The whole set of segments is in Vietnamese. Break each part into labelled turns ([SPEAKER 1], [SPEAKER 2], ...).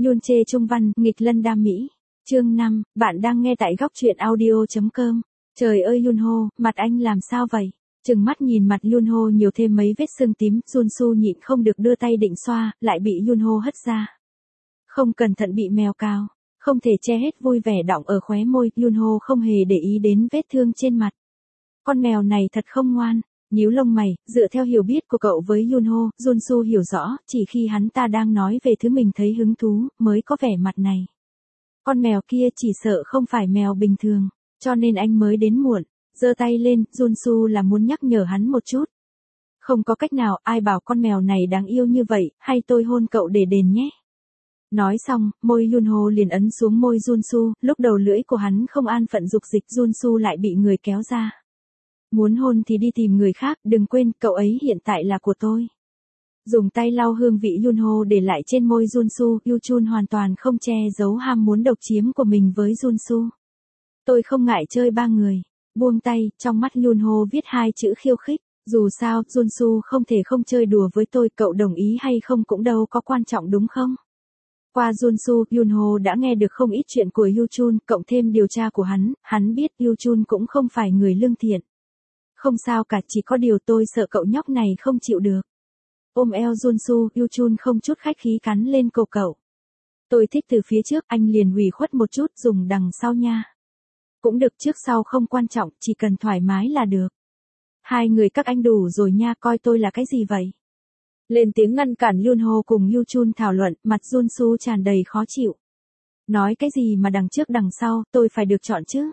[SPEAKER 1] Yoon Chae Trung văn, nghịch lân đam mỹ. Chương 5, bạn đang nghe tại góc truyện audio.com. Trời ơi Yunho, mặt anh làm sao vậy? Trừng mắt nhìn mặt Yunho nhiều thêm mấy vết sưng tím, Junsu nhịn không được đưa tay định xoa, lại bị Yunho hất ra. Không cẩn thận bị mèo cào, không thể che hết vui vẻ đọng ở khóe môi, Yunho không hề để ý đến vết thương trên mặt. Con mèo này thật không ngoan. Nhíu lông mày, dựa theo hiểu biết của cậu với Yunho, Junsu hiểu rõ, chỉ khi hắn ta đang nói về thứ mình thấy hứng thú, mới có vẻ mặt này. Con mèo kia chỉ sợ không phải mèo bình thường, cho nên anh mới đến muộn. Giơ tay lên, Junsu là muốn nhắc nhở hắn một chút. Không có cách nào, ai bảo con mèo này đáng yêu như vậy, hay tôi hôn cậu để đền nhé. Nói xong, môi Yunho liền ấn xuống môi Junsu, lúc đầu lưỡi của hắn không an phận dục dịch, Junsu lại bị người kéo ra. Muốn hôn thì đi tìm người khác, đừng quên, cậu ấy hiện tại là của tôi. Dùng tay lau hương vị Yunho để lại trên môi Junsu, Yuchun hoàn toàn không che giấu ham muốn độc chiếm của mình với Junsu. Tôi không ngại chơi ba người. Buông tay, trong mắt Yunho viết hai chữ khiêu khích. Dù sao, Junsu không thể không chơi đùa với tôi, cậu đồng ý hay không cũng đâu có quan trọng đúng không? Qua Junsu, Yunho đã nghe được không ít chuyện của Yuchun, cộng thêm điều tra của hắn biết Yuchun cũng không phải người lương thiện. Không sao cả, chỉ có điều tôi sợ cậu nhóc này không chịu được. Ôm eo Junsu, Yuchun không chút khách khí cắn lên cổ cậu. Tôi thích từ phía trước, anh liền ủy khuất một chút, dùng đằng sau nha. Cũng được, trước sau không quan trọng, chỉ cần thoải mái là được. Hai người các anh đủ rồi nha, coi tôi là cái gì vậy? Lên tiếng ngăn cản Yunho cùng Yuchun thảo luận, mặt Junsu tràn đầy khó chịu. Nói cái gì mà đằng trước đằng sau, tôi phải được chọn chứ?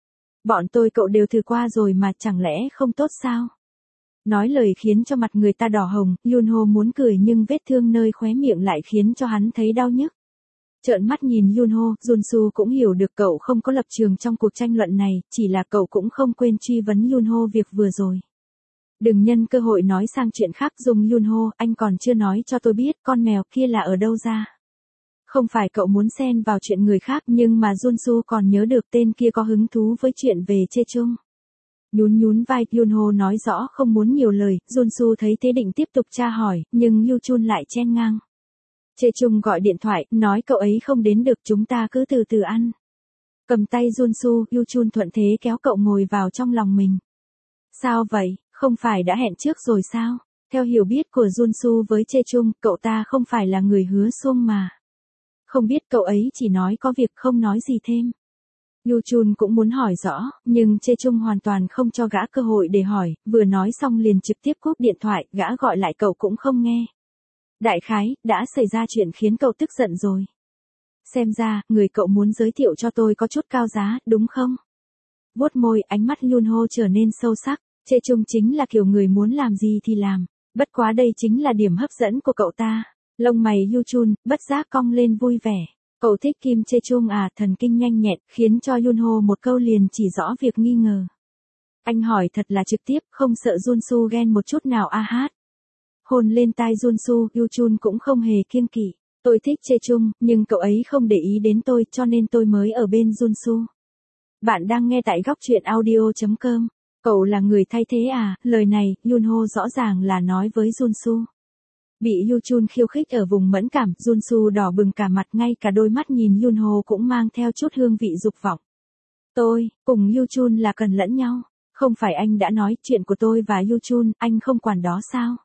[SPEAKER 1] Bọn tôi cậu đều thử qua rồi mà, chẳng lẽ không tốt sao? Nói lời khiến cho mặt người ta đỏ hồng, Yunho muốn cười nhưng vết thương nơi khóe miệng lại khiến cho hắn thấy đau nhức. Trợn mắt nhìn Yunho, Junsu cũng hiểu được cậu không có lập trường trong cuộc tranh luận này, chỉ là cậu cũng không quên truy vấn Yunho việc vừa rồi. Đừng nhân cơ hội nói sang chuyện khác, dùng Yunho, anh còn chưa nói cho tôi biết con mèo kia là ở đâu ra. Không phải cậu muốn xen vào chuyện người khác, nhưng mà Junsu còn nhớ được tên kia có hứng thú với chuyện về Chae Chung. Nhún vai, Yunho nói rõ không muốn nhiều lời, Junsu thấy thế định tiếp tục tra hỏi, nhưng Yuchun lại chen ngang. Chae Chung gọi điện thoại, nói cậu ấy không đến được, chúng ta cứ từ từ ăn. Cầm tay Junsu, Yuchun thuận thế kéo cậu ngồi vào trong lòng mình. Sao vậy, không phải đã hẹn trước rồi sao? Theo hiểu biết của Junsu với Chae Chung, cậu ta không phải là người hứa suông mà. Không biết cậu ấy chỉ nói có việc không nói gì thêm. Yuchun cũng muốn hỏi rõ, nhưng Chae Chung hoàn toàn không cho gã cơ hội để hỏi, vừa nói xong liền trực tiếp cúp điện thoại, gã gọi lại cậu cũng không nghe. Đại khái, đã xảy ra chuyện khiến cậu tức giận rồi. Xem ra, người cậu muốn giới thiệu cho tôi có chút cao giá, đúng không? Vuốt môi, ánh mắt Yunho trở nên sâu sắc, Chae Chung chính là kiểu người muốn làm gì thì làm, bất quá đây chính là điểm hấp dẫn của cậu ta. Lông mày Yuchun, bất giác cong lên vui vẻ. Cậu thích Kim Chae Chung à, thần kinh nhanh nhẹn, khiến cho Yunho một câu liền chỉ rõ việc nghi ngờ. Anh hỏi thật là trực tiếp, không sợ Junsu ghen một chút nào a hát. Hôn lên tai Junsu, Yuchun cũng không hề kiêng kỵ. Tôi thích Chae Chung, nhưng cậu ấy không để ý đến tôi, cho nên tôi mới ở bên Junsu. Bạn đang nghe tại góc truyện audio.com. Cậu là người thay thế à, lời này, Yunho rõ ràng là nói với Junsu. Bị Yuchun khiêu khích ở vùng mẫn cảm, Junsu đỏ bừng cả mặt, ngay cả đôi mắt nhìn Yunho cũng mang theo chút hương vị dục vọng. Tôi, cùng Yuchun là cần lẫn nhau. Không phải anh đã nói chuyện của tôi và Yuchun, anh không quản đó sao?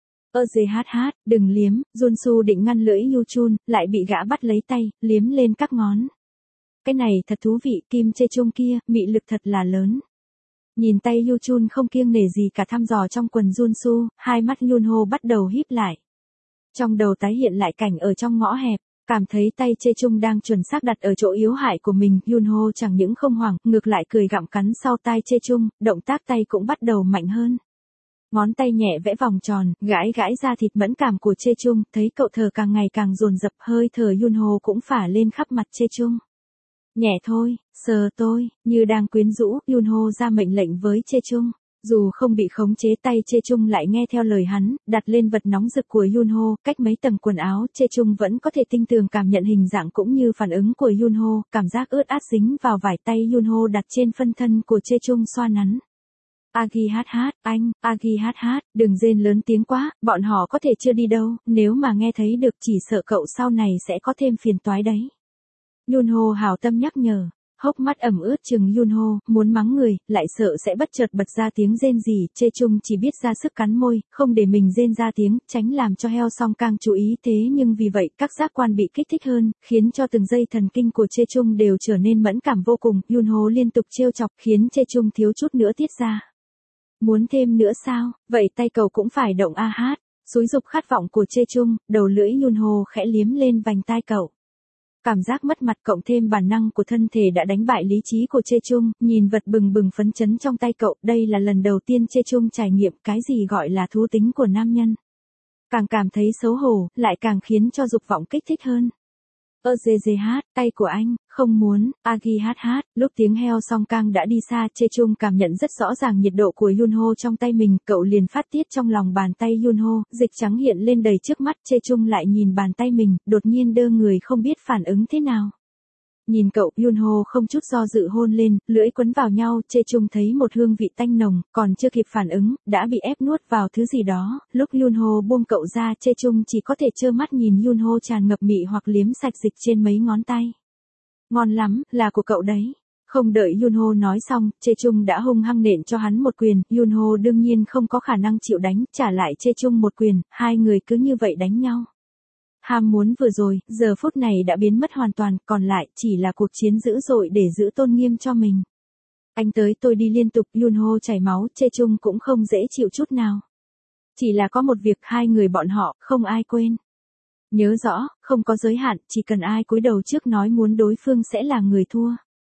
[SPEAKER 1] Đừng liếm, Junsu định ngăn lưỡi Yuchun, lại bị gã bắt lấy tay, liếm lên các ngón. Cái này thật thú vị, Kim Chae Chung kia, mị lực thật là lớn. Nhìn tay Yuchun không kiêng nể gì cả thăm dò trong quần Junsu, hai mắt Yunho bắt đầu híp lại. Trong đầu tái hiện lại cảnh ở trong ngõ hẹp, cảm thấy tay Chae Chung đang chuẩn xác đặt ở chỗ yếu hại của mình, Yunho chẳng những không hoảng, ngược lại cười gặm cắn sau tai Chae Chung, động tác tay cũng bắt đầu mạnh hơn. Ngón tay nhẹ vẽ vòng tròn, gãi da thịt mẫn cảm của Chae Chung, thấy cậu thở càng ngày càng dồn dập, hơi thở Yunho cũng phả lên khắp mặt Chae Chung. Nhẹ thôi, sờ tôi, như đang quyến rũ, Yunho ra mệnh lệnh với Chae Chung. Dù không bị khống chế, tay Chae Chung lại nghe theo lời hắn, đặt lên vật nóng rực của Yunho, cách mấy tầng quần áo, Chae Chung vẫn có thể tinh tường cảm nhận hình dạng cũng như phản ứng của Yunho, cảm giác ướt át dính vào vải tay Yunho đặt trên phân thân của Chae Chung xoa nắn. Agi hát hát, anh, Agi hát hát, đừng rên lớn tiếng quá, bọn họ có thể chưa đi đâu, nếu mà nghe thấy được chỉ sợ cậu sau này sẽ có thêm phiền toái đấy. Yunho hảo tâm nhắc nhở, hốc mắt ẩm ướt chừng Yunho, muốn mắng người, lại sợ sẽ bất chợt bật ra tiếng rên rỉ, Chê Chung chỉ biết ra sức cắn môi, không để mình rên ra tiếng, tránh làm cho Heo Song Kang chú ý thế nhưng vì vậy các giác quan bị kích thích hơn, khiến cho từng dây thần kinh của Chê Chung đều trở nên mẫn cảm vô cùng, Yunho liên tục trêu chọc khiến Chê Chung thiếu chút nữa tiết ra. Muốn thêm nữa sao, vậy tay cậu cũng phải động a hát, xúi dục khát vọng của Chê Chung, đầu lưỡi Yunho khẽ liếm lên vành tai cậu. Cảm giác mất mặt cộng thêm bản năng của thân thể đã đánh bại lý trí của Chê Chung, nhìn vật bừng bừng phấn chấn trong tay cậu, đây là lần đầu tiên Chê Chung trải nghiệm cái gì gọi là thú tính của nam nhân. Càng cảm thấy xấu hổ, lại càng khiến cho dục vọng kích thích hơn. Hát, tay của anh, không muốn, Agi hát hát, lúc tiếng Heo Song Kang đã đi xa, Chê Chung cảm nhận rất rõ ràng nhiệt độ của Yunho trong tay mình, cậu liền phát tiết trong lòng bàn tay Yunho, dịch trắng hiện lên đầy trước mắt, Chê Chung lại nhìn bàn tay mình, đột nhiên đơ người không biết phản ứng thế nào. Nhìn cậu, Yunho không chút do dự hôn lên, lưỡi quấn vào nhau, Chê Chung thấy một hương vị tanh nồng, còn chưa kịp phản ứng, đã bị ép nuốt vào thứ gì đó, lúc Yunho buông cậu ra, Chê Chung chỉ có thể trơ mắt nhìn Yunho tràn ngập mị hoặc liếm sạch dịch trên mấy ngón tay. Ngon lắm, là của cậu đấy. Không đợi Yunho nói xong, Chê Chung đã hung hăng nện cho hắn một quyền, Yunho đương nhiên không có khả năng chịu đánh, trả lại Chê Chung một quyền, hai người cứ như vậy đánh nhau. Ham muốn vừa rồi, giờ phút này đã biến mất hoàn toàn, còn lại chỉ là cuộc chiến dữ dội để giữ tôn nghiêm cho mình. Anh tới tôi đi liên tục, Yunho chảy máu, Chê Chung cũng không dễ chịu chút nào. Chỉ là có một việc hai người bọn họ, không ai quên. Nhớ rõ, không có giới hạn, chỉ cần ai cúi đầu trước nói muốn đối phương sẽ là người thua.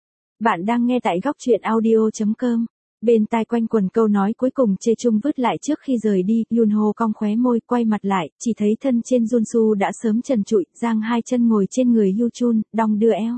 [SPEAKER 1] Bạn đang nghe tại góc truyện audio.com. Bên tai quanh quần câu nói cuối cùng Chê Chung vứt lại trước khi rời đi, Yunho cong khóe môi, quay mặt lại, chỉ thấy thân trên Junsu đã sớm trần trụi, giang hai chân ngồi trên người Yuchun, đong đưa eo.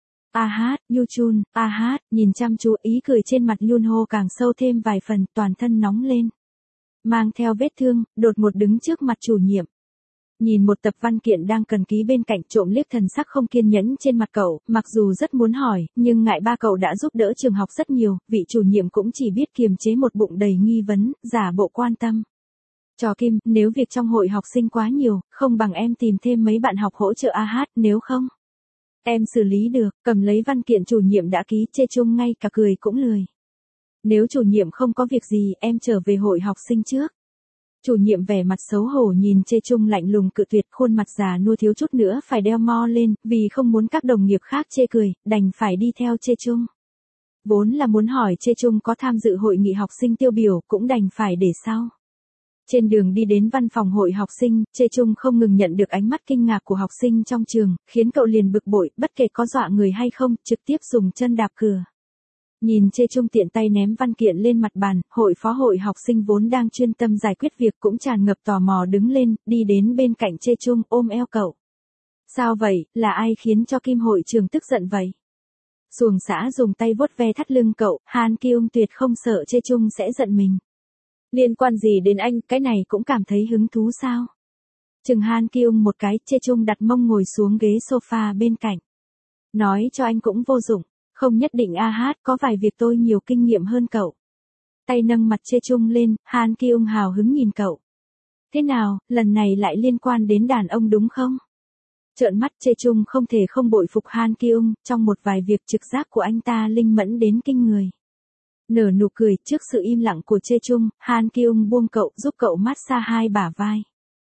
[SPEAKER 1] A hát, Yuchun, a hát, nhìn chăm chú ý cười trên mặt Yunho càng sâu thêm vài phần, toàn thân nóng lên. Mang theo vết thương, đột ngột đứng trước mặt chủ nhiệm. Nhìn một tập văn kiện đang cần ký bên cạnh, trộm liếc thần sắc không kiên nhẫn trên mặt cậu, mặc dù rất muốn hỏi, nhưng ngại ba cậu đã giúp đỡ trường học rất nhiều, vị chủ nhiệm cũng chỉ biết kiềm chế một bụng đầy nghi vấn, giả bộ quan tâm. Trò Kim, nếu việc trong hội học sinh quá nhiều, không bằng em tìm thêm mấy bạn học hỗ trợ a hát, nếu không. Em xử lý được, cầm lấy văn kiện chủ nhiệm đã ký, Chê Chung ngay cả cười cũng lười. Nếu chủ nhiệm không có việc gì, em trở về hội học sinh trước. Chủ nhiệm vẻ mặt xấu hổ nhìn Chê Chung lạnh lùng cự tuyệt, khuôn mặt già nua thiếu chút nữa phải đeo mo lên, vì không muốn các đồng nghiệp khác chê cười, đành phải đi theo Chê Chung. Vốn là muốn hỏi Chê Chung có tham dự hội nghị học sinh tiêu biểu, cũng đành phải để sau. Trên đường đi đến văn phòng hội học sinh, Chê Chung không ngừng nhận được ánh mắt kinh ngạc của học sinh trong trường, khiến cậu liền bực bội, bất kể có dọa người hay không, trực tiếp dùng chân đạp cửa. Nhìn Chê Chung tiện tay ném văn kiện lên mặt bàn, hội phó hội học sinh vốn đang chuyên tâm giải quyết việc cũng tràn ngập tò mò đứng lên, đi đến bên cạnh Chê Chung ôm eo cậu. Sao vậy, là ai khiến cho Kim hội trưởng tức giận vậy? Xuồng xã dùng tay vuốt ve thắt lưng cậu, Han Kyung tuyệt không sợ Chê Chung sẽ giận mình. Liên quan gì đến anh, cái này cũng cảm thấy hứng thú sao? Chừng Han Kyung một cái, Chê Chung đặt mông ngồi xuống ghế sofa bên cạnh. Nói cho anh cũng vô dụng. Không nhất định a hát, có vài việc tôi nhiều kinh nghiệm hơn cậu. Tay nâng mặt Chê Chung lên, Han Kyung hào hứng nhìn cậu. Thế nào, lần này lại liên quan đến đàn ông đúng không? Trợn mắt Chê Chung không thể không bội phục Han Kyung, trong một vài việc trực giác của anh ta linh mẫn đến kinh người. Nở nụ cười trước sự im lặng của Chê Chung, Han Kyung buông cậu giúp cậu massage hai bả vai.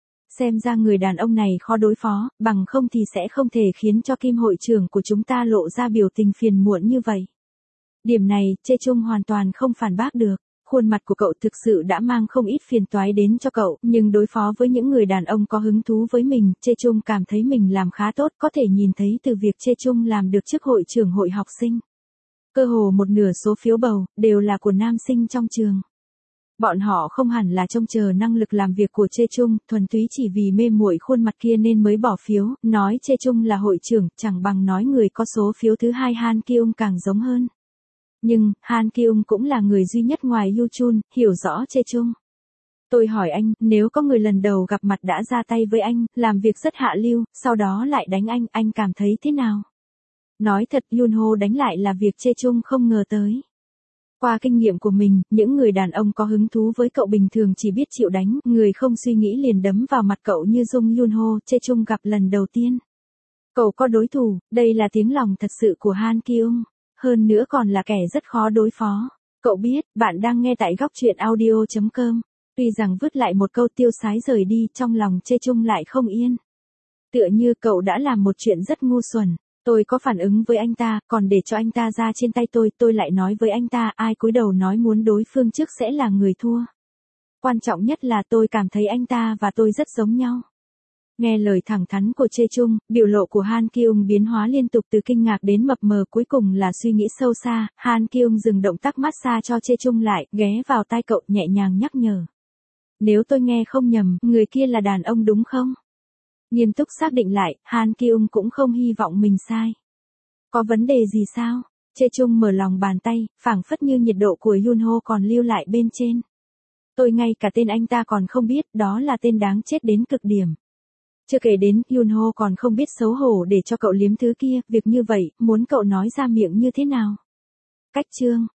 [SPEAKER 1] Xem ra người đàn ông này khó đối phó, bằng không thì sẽ không thể khiến cho Kim hội trưởng của chúng ta lộ ra biểu tình phiền muộn như vậy. Điểm này, Chê Chung hoàn toàn không phản bác được. Khuôn mặt của cậu thực sự đã mang không ít phiền toái đến cho cậu, nhưng đối phó với những người đàn ông có hứng thú với mình, Chê Chung cảm thấy mình làm khá tốt, có thể nhìn thấy từ việc Chê Chung làm được chức hội trưởng hội học sinh. Cơ hồ một nửa số phiếu bầu, đều là của nam sinh trong trường. Bọn họ không hẳn là trông chờ năng lực làm việc của Chê Chung, thuần túy chỉ vì mê muội khuôn mặt kia nên mới bỏ phiếu, nói Chê Chung là hội trưởng, chẳng bằng nói người có số phiếu thứ hai Han Kyung càng giống hơn. Nhưng, Han Kyung cũng là người duy nhất ngoài Yuchun, hiểu rõ Chê Chung. Tôi hỏi anh, nếu có người lần đầu gặp mặt đã ra tay với anh, làm việc rất hạ lưu, sau đó lại đánh anh cảm thấy thế nào? Nói thật, Yunho đánh lại là việc Chê Chung không ngờ tới. Qua kinh nghiệm của mình, những người đàn ông có hứng thú với cậu bình thường chỉ biết chịu đánh, người không suy nghĩ liền đấm vào mặt cậu như Jung Yunho, Chae-chung gặp lần đầu tiên. Cậu có đối thủ, đây là tiếng lòng thật sự của Han Kyung, hơn nữa còn là kẻ rất khó đối phó. Cậu biết, bạn đang nghe tại góc truyện audio.com. Tuy rằng vứt lại một câu tiêu sái rời đi, trong lòng Chae-chung lại không yên. Tựa như cậu đã làm một chuyện rất ngu xuẩn. Tôi có phản ứng với anh ta, còn để cho anh ta ra trên tay tôi lại nói với anh ta, ai cúi đầu nói muốn đối phương trước sẽ là người thua. Quan trọng nhất là tôi cảm thấy anh ta và tôi rất giống nhau. Nghe lời thẳng thắn của Chae-chung, biểu lộ của Han Kyung biến hóa liên tục từ kinh ngạc đến mập mờ, cuối cùng là suy nghĩ sâu xa. Han Kyung dừng động tác massage cho Chae-chung lại, ghé vào tai cậu nhẹ nhàng nhắc nhở. Nếu tôi nghe không nhầm, người kia là đàn ông đúng không? Nghiêm túc xác định lại, Han Kyung cũng không hy vọng mình sai. Có vấn đề gì sao? Chae-chung mở lòng bàn tay, phảng phất như nhiệt độ của Yunho còn lưu lại bên trên. Tôi ngay cả tên anh ta còn không biết, đó là tên đáng chết đến cực điểm. Chưa kể đến, Yunho còn không biết xấu hổ để cho cậu liếm thứ kia, việc như vậy, muốn cậu nói ra miệng như thế nào? Cách chương.